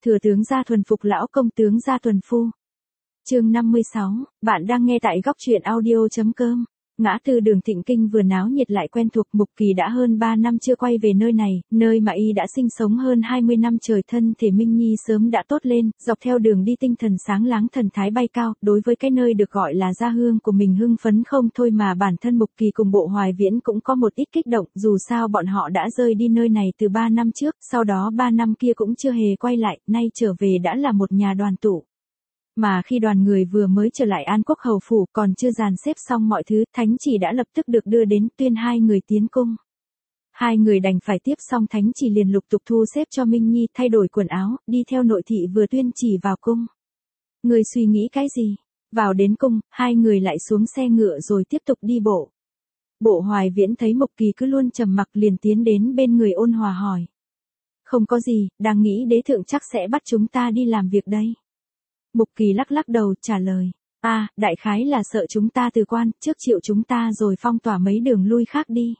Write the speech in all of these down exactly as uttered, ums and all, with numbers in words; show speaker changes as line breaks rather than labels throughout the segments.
Thừa tướng gia thuần phục lão công tướng gia tuần phu. Chương năm mươi sáu, bạn đang nghe tại góc truyện audio.com. Ngã tư Đường Thịnh Kinh vừa náo nhiệt lại quen thuộc. Mục Kỳ đã hơn ba năm chưa quay về nơi này, nơi mà y đã sinh sống hơn hai mươi năm trời. Thân thể Minh Nhi sớm đã tốt lên, dọc theo đường đi tinh thần sáng láng, thần thái bay cao. Đối với cái nơi được gọi là gia hương của mình hưng phấn không thôi, mà bản thân Mục Kỳ cùng Bộ Hoài Viễn cũng có một ít kích động. Dù sao bọn họ đã rời đi nơi này từ ba năm trước, sau đó ba năm kia cũng chưa hề quay lại, nay trở về đã là một nhà đoàn tụ. Mà khi đoàn người vừa mới trở lại An Quốc hầu phủ, còn chưa dàn xếp xong mọi thứ, thánh chỉ đã lập tức được đưa đến, tuyên hai người tiến cung. Hai người đành phải tiếp xong thánh chỉ liền lục tục thu xếp cho Minh Nhi thay đổi quần áo, đi theo nội thị vừa tuyên chỉ vào cung. Người suy nghĩ cái gì? Vào đến cung, hai người lại xuống xe ngựa rồi tiếp tục đi bộ. Bộ Hoài Viễn thấy Mục Kỳ cứ luôn trầm mặc liền tiến đến bên người ôn hòa hỏi. Không có gì, đang nghĩ đế thượng chắc sẽ bắt chúng ta đi làm việc đây. Mục Kỳ lắc lắc đầu trả lời, a à, đại khái là sợ chúng ta từ quan, trước chịu chúng ta rồi phong tỏa mấy đường lui khác đi.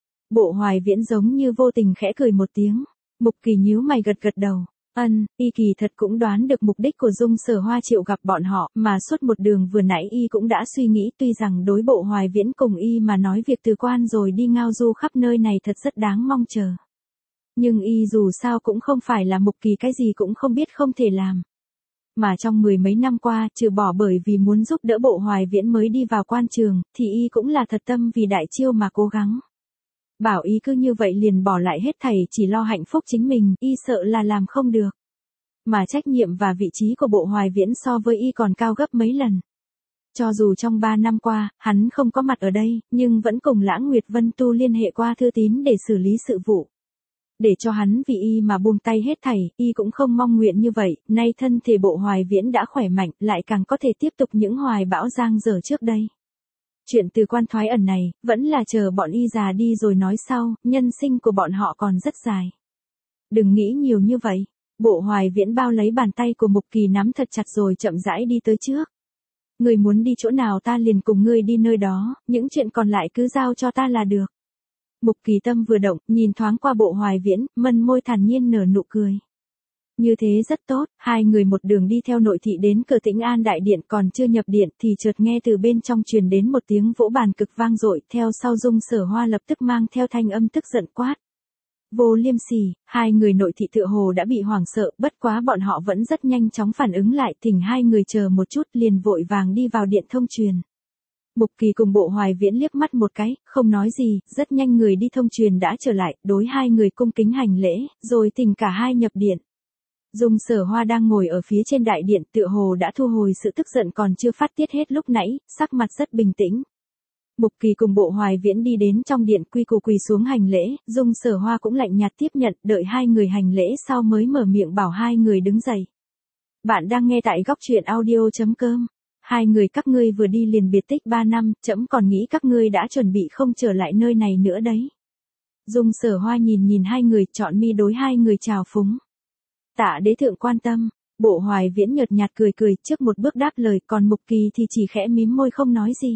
Bộ Hoài Viễn giống như vô tình khẽ cười một tiếng. Mục Kỳ nhíu mày gật gật đầu, ân, y kỳ thật cũng đoán được mục đích của Dung Sở Hoa triệu gặp bọn họ, mà suốt một đường vừa nãy y cũng đã suy nghĩ, tuy rằng đối Bộ Hoài Viễn cùng y mà nói việc từ quan rồi đi ngao du khắp nơi này thật rất đáng mong chờ. Nhưng y dù sao cũng không phải là Mục Kỳ cái gì cũng không biết không thể làm. Mà trong mười mấy năm qua, trừ bỏ bởi vì muốn giúp đỡ Bộ Hoài Viễn mới đi vào quan trường, thì y cũng là thật tâm vì đại chiêu mà cố gắng. Bảo y cứ như vậy liền bỏ lại hết thảy chỉ lo hạnh phúc chính mình, y sợ là làm không được. Mà trách nhiệm và vị trí của Bộ Hoài Viễn so với y còn cao gấp mấy lần. Cho dù trong ba năm qua, hắn không có mặt ở đây, nhưng vẫn cùng Lãng Nguyệt Vân Tu liên hệ qua thư tín để xử lý sự vụ. Để cho hắn vì y mà buông tay hết thảy, y cũng không mong nguyện như vậy, nay thân thể Bộ Hoài Viễn đã khỏe mạnh, lại càng có thể tiếp tục những hoài bão giang dở trước đây. Chuyện từ quan thoái ẩn này, vẫn là chờ bọn y già đi rồi nói sau, nhân sinh của bọn họ còn rất dài. Đừng nghĩ nhiều như vậy. Bộ Hoài Viễn bao lấy bàn tay của Mục Kỳ nắm thật chặt rồi chậm rãi đi tới trước. Người muốn đi chỗ nào ta liền cùng ngươi đi nơi đó, những chuyện còn lại cứ giao cho ta là được. Mục Kỳ tâm vừa động, nhìn thoáng qua Bộ Hoài Viễn, mân môi thản nhiên nở nụ cười. Như thế rất tốt, hai người một đường đi theo nội thị đến cửa Tĩnh An đại điện, còn chưa nhập điện thì chợt nghe từ bên trong truyền đến một tiếng vỗ bàn cực vang dội, theo sau Dung Sở Hoa lập tức mang theo thanh âm tức giận quát. Vô liêm sỉ, hai người nội thị tựa hồ đã bị hoảng sợ, bất quá bọn họ vẫn rất nhanh chóng phản ứng lại, thỉnh hai người chờ một chút liền vội vàng đi vào điện thông truyền. Mục Kỳ cùng Bộ Hoài Viễn liếc mắt một cái, không nói gì, rất nhanh người đi thông truyền đã trở lại, đối hai người cung kính hành lễ, rồi thỉnh cả hai nhập điện. Dung Sở Hoa đang ngồi ở phía trên đại điện, tựa hồ đã thu hồi sự tức giận còn chưa phát tiết hết lúc nãy, sắc mặt rất bình tĩnh. Mục Kỳ cùng Bộ Hoài Viễn đi đến trong điện, quy củ quỳ xuống hành lễ, Dung Sở Hoa cũng lạnh nhạt tiếp nhận, đợi hai người hành lễ sau mới mở miệng bảo hai người đứng dậy. Bạn đang nghe tại góc truyện audio.com. Hai người các ngươi vừa đi liền biệt tích ba năm, trẫm còn nghĩ các ngươi đã chuẩn bị không trở lại nơi này nữa đấy. Dung Sở Hoa nhìn nhìn hai người, chọn mi đối hai người chào phúng. Tạ đế thượng quan tâm. Bộ Hoài Viễn nhợt nhạt cười cười, trước một bước đáp lời, còn Mục Kỳ thì chỉ khẽ mím môi không nói gì.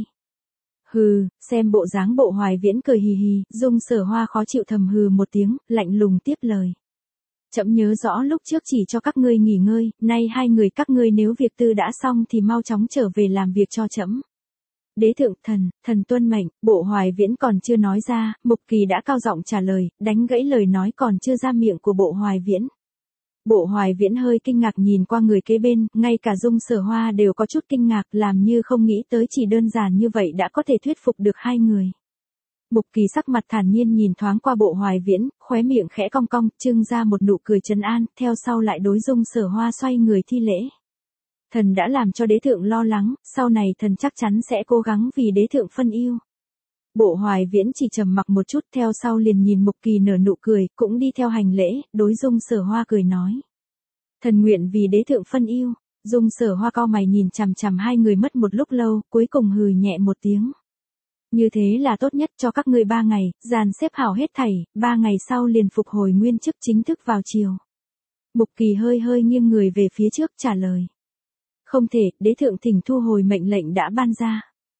Hừ, xem bộ dáng Bộ Hoài Viễn cười hì hì, Dung Sở Hoa khó chịu thầm hừ một tiếng, lạnh lùng tiếp lời. Trẫm nhớ rõ lúc trước chỉ cho các ngươi nghỉ ngơi, nay hai người các ngươi nếu việc tư đã xong thì mau chóng trở về làm việc cho trẫm. Đế thượng, thần, thần tuân mệnh. Bộ Hoài Viễn còn chưa nói ra, Mục Kỳ đã cao giọng trả lời, đánh gãy lời nói còn chưa ra miệng của Bộ Hoài Viễn. Bộ Hoài Viễn hơi kinh ngạc nhìn qua người kế bên, ngay cả Dung Sở Hoa đều có chút kinh ngạc, làm như không nghĩ tới chỉ đơn giản như vậy đã có thể thuyết phục được hai người. Mục Kỳ sắc mặt thản nhiên nhìn thoáng qua Bộ Hoài Viễn, khóe miệng khẽ cong cong, trưng ra một nụ cười trấn an, theo sau lại đối Dung Sở Hoa xoay người thi lễ. Thần đã làm cho đế thượng lo lắng, sau này thần chắc chắn sẽ cố gắng vì đế thượng phân ưu. Bộ Hoài Viễn chỉ trầm mặc một chút, theo sau liền nhìn Mục Kỳ nở nụ cười, cũng đi theo hành lễ, đối Dung Sở Hoa cười nói. Thần nguyện vì đế thượng phân ưu. Dung Sở Hoa cau mày nhìn chằm chằm hai người mất một lúc lâu, cuối cùng hừ nhẹ một tiếng. Như thế là tốt nhất, cho các ngươi ba ngày, dàn xếp hảo hết thảy, ba ngày sau liền phục hồi nguyên chức chính thức vào chiều. Mục Kỳ hơi hơi nghiêng người về phía trước trả lời. Không thể, đế thượng thỉnh thu hồi mệnh lệnh đã ban ra.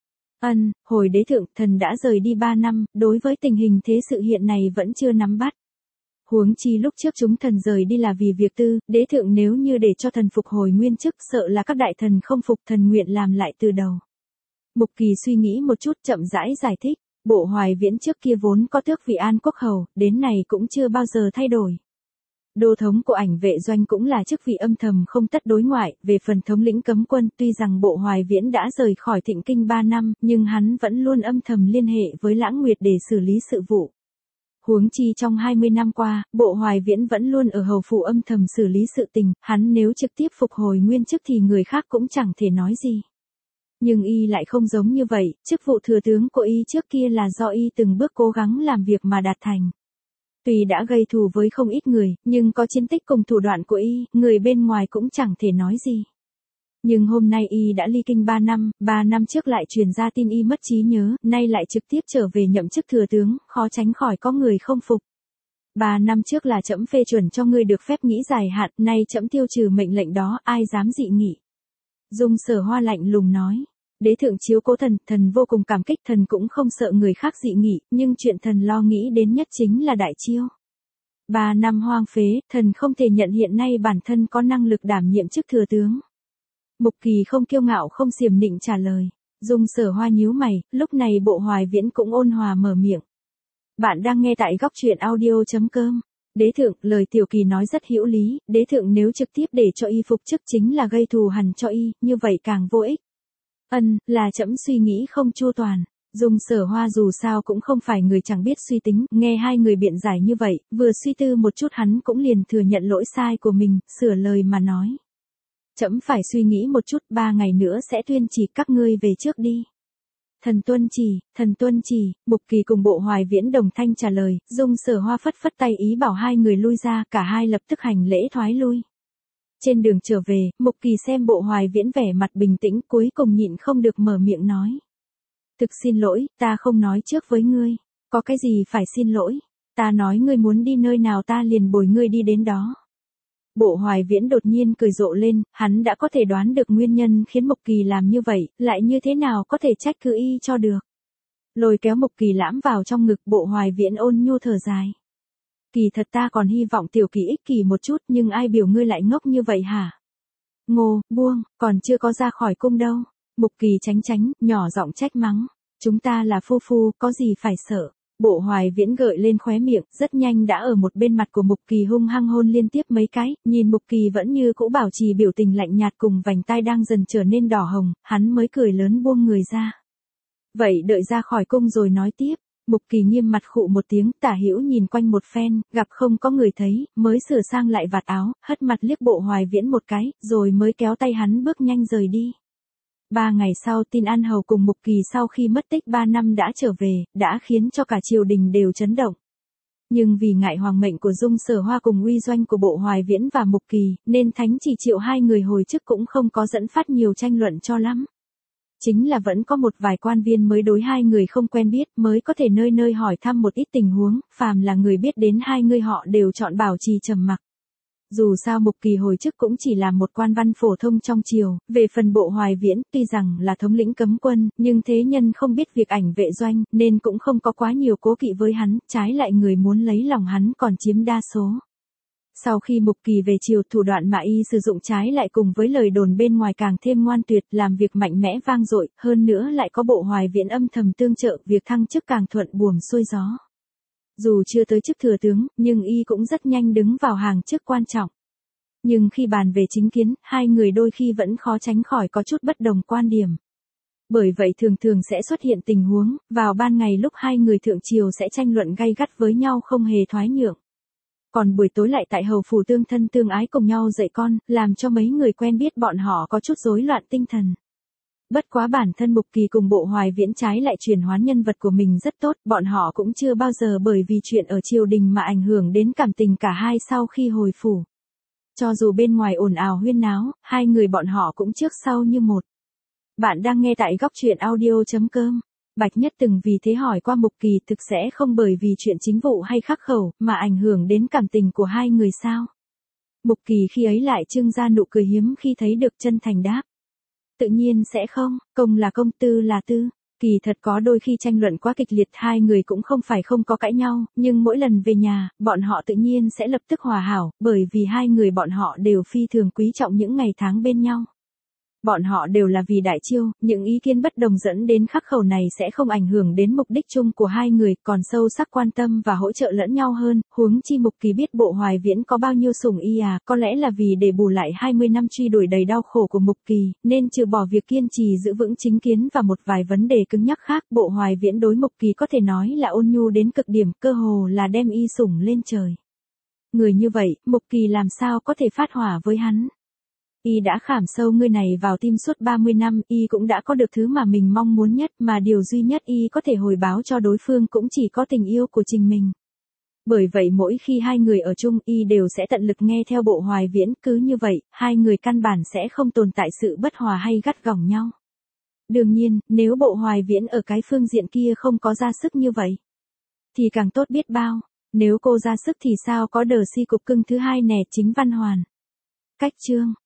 Ân, hồi đế thượng, thần đã rời đi ba năm, đối với tình hình thế sự hiện này vẫn chưa nắm bắt. Huống chi lúc trước chúng thần rời đi là vì việc tư, đế thượng nếu như để cho thần phục hồi nguyên chức sợ là các đại thần không phục thần nguyện làm lại từ đầu. Mục Kỳ suy nghĩ một chút chậm rãi giải thích, Bộ Hoài Viễn trước kia vốn có tước vị An Quốc Hầu, đến này cũng chưa bao giờ thay đổi. Đô thống của Ảnh Vệ Doanh cũng là chức vị âm thầm không tất đối ngoại, về phần thống lĩnh cấm quân tuy rằng Bộ Hoài Viễn đã rời khỏi Thịnh Kinh ba năm, nhưng hắn vẫn luôn âm thầm liên hệ với Lãng Nguyệt để xử lý sự vụ. Huống chi trong hai mươi năm qua, Bộ Hoài Viễn vẫn luôn ở hầu phủ âm thầm xử lý sự tình, hắn nếu trực tiếp phục hồi nguyên chức thì người khác cũng chẳng thể nói gì. Nhưng y lại không giống như vậy, chức vụ thừa tướng của y trước kia là do y từng bước cố gắng làm việc mà đạt thành. Tuy đã gây thù với không ít người, nhưng có chiến tích cùng thủ đoạn của y, người bên ngoài cũng chẳng thể nói gì. Nhưng hôm nay y đã ly kinh ba năm, ba năm trước lại truyền ra tin y mất trí nhớ, nay lại trực tiếp trở về nhậm chức thừa tướng, khó tránh khỏi có người không phục. Ba năm trước là trẫm phê chuẩn cho ngươi được phép nghĩ dài hạn, nay trẫm tiêu trừ mệnh lệnh đó, ai dám dị nghị. Dung Sở Hoa lạnh lùng nói, đế thượng chiếu cố thần, thần vô cùng cảm kích, thần cũng không sợ người khác dị nghị, nhưng chuyện thần lo nghĩ đến nhất chính là đại chiêu. Ba năm hoang phế, thần không thể nhận hiện nay bản thân có năng lực đảm nhiệm chức thừa tướng. Mục Kỳ không kiêu ngạo không xiểm nịnh trả lời. Dung Sở Hoa nhíu mày, lúc này Bộ Hoài Viễn cũng ôn hòa mở miệng. Bạn đang nghe tại góc truyện audio chấm com. Đế thượng, lời Tiểu Kỳ nói rất hữu lý, đế thượng nếu trực tiếp để cho y phục chức chính là gây thù hằn cho y, như vậy càng vô ích. Ân, là trẫm suy nghĩ không chu toàn. Dung Sở Hoa dù sao cũng không phải người chẳng biết suy tính, nghe hai người biện giải như vậy, vừa suy tư một chút hắn cũng liền thừa nhận lỗi sai của mình, sửa lời mà nói. Trẫm phải suy nghĩ một chút, ba ngày nữa sẽ tuyên chỉ các ngươi về trước đi. Thần tuân chỉ, thần tuân chỉ, Mục Kỳ cùng Bộ Hoài Viễn đồng thanh trả lời, Dung Sở Hoa phất phất tay ý bảo hai người lui ra, cả hai lập tức hành lễ thoái lui. Trên đường trở về, Mục Kỳ xem Bộ Hoài Viễn vẻ mặt bình tĩnh, cuối cùng nhịn không được mở miệng nói. Thực xin lỗi, ta không nói trước với ngươi, có cái gì phải xin lỗi, ta nói ngươi muốn đi nơi nào ta liền bồi ngươi đi đến đó. Bộ Hoài Viễn đột nhiên cười rộ lên, hắn đã có thể đoán được nguyên nhân khiến Mục Kỳ làm như vậy, lại như thế nào có thể trách cứ y cho được. Lôi kéo Mục Kỳ lãm vào trong ngực, Bộ Hoài Viễn ôn nhu thở dài. Kỳ thật ta còn hy vọng Tiểu Kỳ ích kỷ một chút, nhưng ai biểu ngươi lại ngốc như vậy hả? Ngô, buông, còn chưa có ra khỏi cung đâu. Mục Kỳ tránh tránh, nhỏ giọng trách mắng. Chúng ta là phu phu, có gì phải sợ. Bộ Hoài Viễn gợi lên khóe miệng, rất nhanh đã ở một bên mặt của Mục Kỳ hung hăng hôn liên tiếp mấy cái, nhìn Mục Kỳ vẫn như cũ bảo trì biểu tình lạnh nhạt cùng vành tai đang dần trở nên đỏ hồng, hắn mới cười lớn buông người ra. Vậy đợi ra khỏi cung rồi nói tiếp. Mục Kỳ nghiêm mặt khụ một tiếng, tả hữu nhìn quanh một phen, gặp không có người thấy, mới sửa sang lại vạt áo, hất mặt liếc Bộ Hoài Viễn một cái, rồi mới kéo tay hắn bước nhanh rời đi. Ba ngày sau, tin An Hầu cùng Mục Kỳ sau khi mất tích ba năm đã trở về, đã khiến cho cả triều đình đều chấn động. Nhưng vì ngại hoàng mệnh của Dung Sở Hoa cùng uy doanh của Bộ Hoài Viễn và Mục Kỳ, nên thánh chỉ triệu hai người hồi chức cũng không có dẫn phát nhiều tranh luận cho lắm. Chính là vẫn có một vài quan viên mới đối hai người không quen biết, mới có thể nơi nơi hỏi thăm một ít tình huống, phàm là người biết đến hai người họ đều chọn bảo trì trầm mặc. Dù sao Mục Kỳ hồi chức cũng chỉ là một quan văn phổ thông trong triều, về phần Bộ Hoài Viễn, tuy rằng là thống lĩnh cấm quân, nhưng thế nhân không biết việc Ảnh Vệ Doanh, nên cũng không có quá nhiều cố kỵ với hắn, trái lại người muốn lấy lòng hắn còn chiếm đa số. Sau khi Mục Kỳ về triều, thủ đoạn mà y sử dụng trái lại cùng với lời đồn bên ngoài càng thêm ngoan tuyệt, làm việc mạnh mẽ vang dội, hơn nữa lại có Bộ Hoài Viễn âm thầm tương trợ, việc thăng chức càng thuận buồm xuôi gió. Dù chưa tới chức thừa tướng, nhưng y cũng rất nhanh đứng vào hàng chức quan trọng. Nhưng khi bàn về chính kiến, hai người đôi khi vẫn khó tránh khỏi có chút bất đồng quan điểm. Bởi vậy thường thường sẽ xuất hiện tình huống, vào ban ngày lúc hai người thượng triều sẽ tranh luận gay gắt với nhau không hề thoái nhượng. Còn buổi tối lại tại hầu phủ tương thân tương ái cùng nhau dạy con, làm cho mấy người quen biết bọn họ có chút rối loạn tinh thần. Bất quá bản thân Mục Kỳ cùng Bộ Hoài Viễn trái lại chuyển hóa nhân vật của mình rất tốt, bọn họ cũng chưa bao giờ bởi vì chuyện ở triều đình mà ảnh hưởng đến cảm tình cả hai sau khi hồi phủ. Cho dù bên ngoài ồn ào huyên náo, hai người bọn họ cũng trước sau như một. Bạn đang nghe tại góc truyện audio chấm com. Bạch Nhất từng vì thế hỏi qua Mục Kỳ thực sẽ không bởi vì chuyện chính vụ hay khắc khẩu mà ảnh hưởng đến cảm tình của hai người sao. Mục Kỳ khi ấy lại trưng ra nụ cười hiếm khi thấy được chân thành đáp. Tự nhiên sẽ không, công là công, tư là tư. Kỳ thật có đôi khi tranh luận quá kịch liệt hai người cũng không phải không có cãi nhau, nhưng mỗi lần về nhà, bọn họ tự nhiên sẽ lập tức hòa hảo, bởi vì hai người bọn họ đều phi thường quý trọng những ngày tháng bên nhau. Bọn họ đều là vì đại chiêu, những ý kiến bất đồng dẫn đến khắc khẩu này sẽ không ảnh hưởng đến mục đích chung của hai người, còn sâu sắc quan tâm và hỗ trợ lẫn nhau hơn, huống chi Mục Kỳ biết Bộ Hoài Viễn có bao nhiêu sủng y à, có lẽ là vì để bù lại hai mươi năm truy đuổi đầy đau khổ của Mục Kỳ, nên trừ bỏ việc kiên trì giữ vững chính kiến và một vài vấn đề cứng nhắc khác, Bộ Hoài Viễn đối Mục Kỳ có thể nói là ôn nhu đến cực điểm, cơ hồ là đem y sủng lên trời. Người như vậy, Mục Kỳ làm sao có thể phát hỏa với hắn? Y đã khảm sâu người này vào tim suốt ba mươi năm, Y cũng đã có được thứ mà mình mong muốn nhất, mà điều duy nhất Y có thể hồi báo cho đối phương cũng chỉ có tình yêu của chính mình. Bởi vậy mỗi khi hai người ở chung, Y đều sẽ tận lực nghe theo Bộ Hoài Viễn, cứ như vậy, hai người căn bản sẽ không tồn tại sự bất hòa hay gắt gỏng nhau. Đương nhiên, nếu Bộ Hoài Viễn ở cái phương diện kia không có ra sức như vậy, thì càng tốt biết bao. Nếu cô ra sức thì sao có đờ si cục cưng thứ hai nè, Chính Văn Hoàn. Cách chương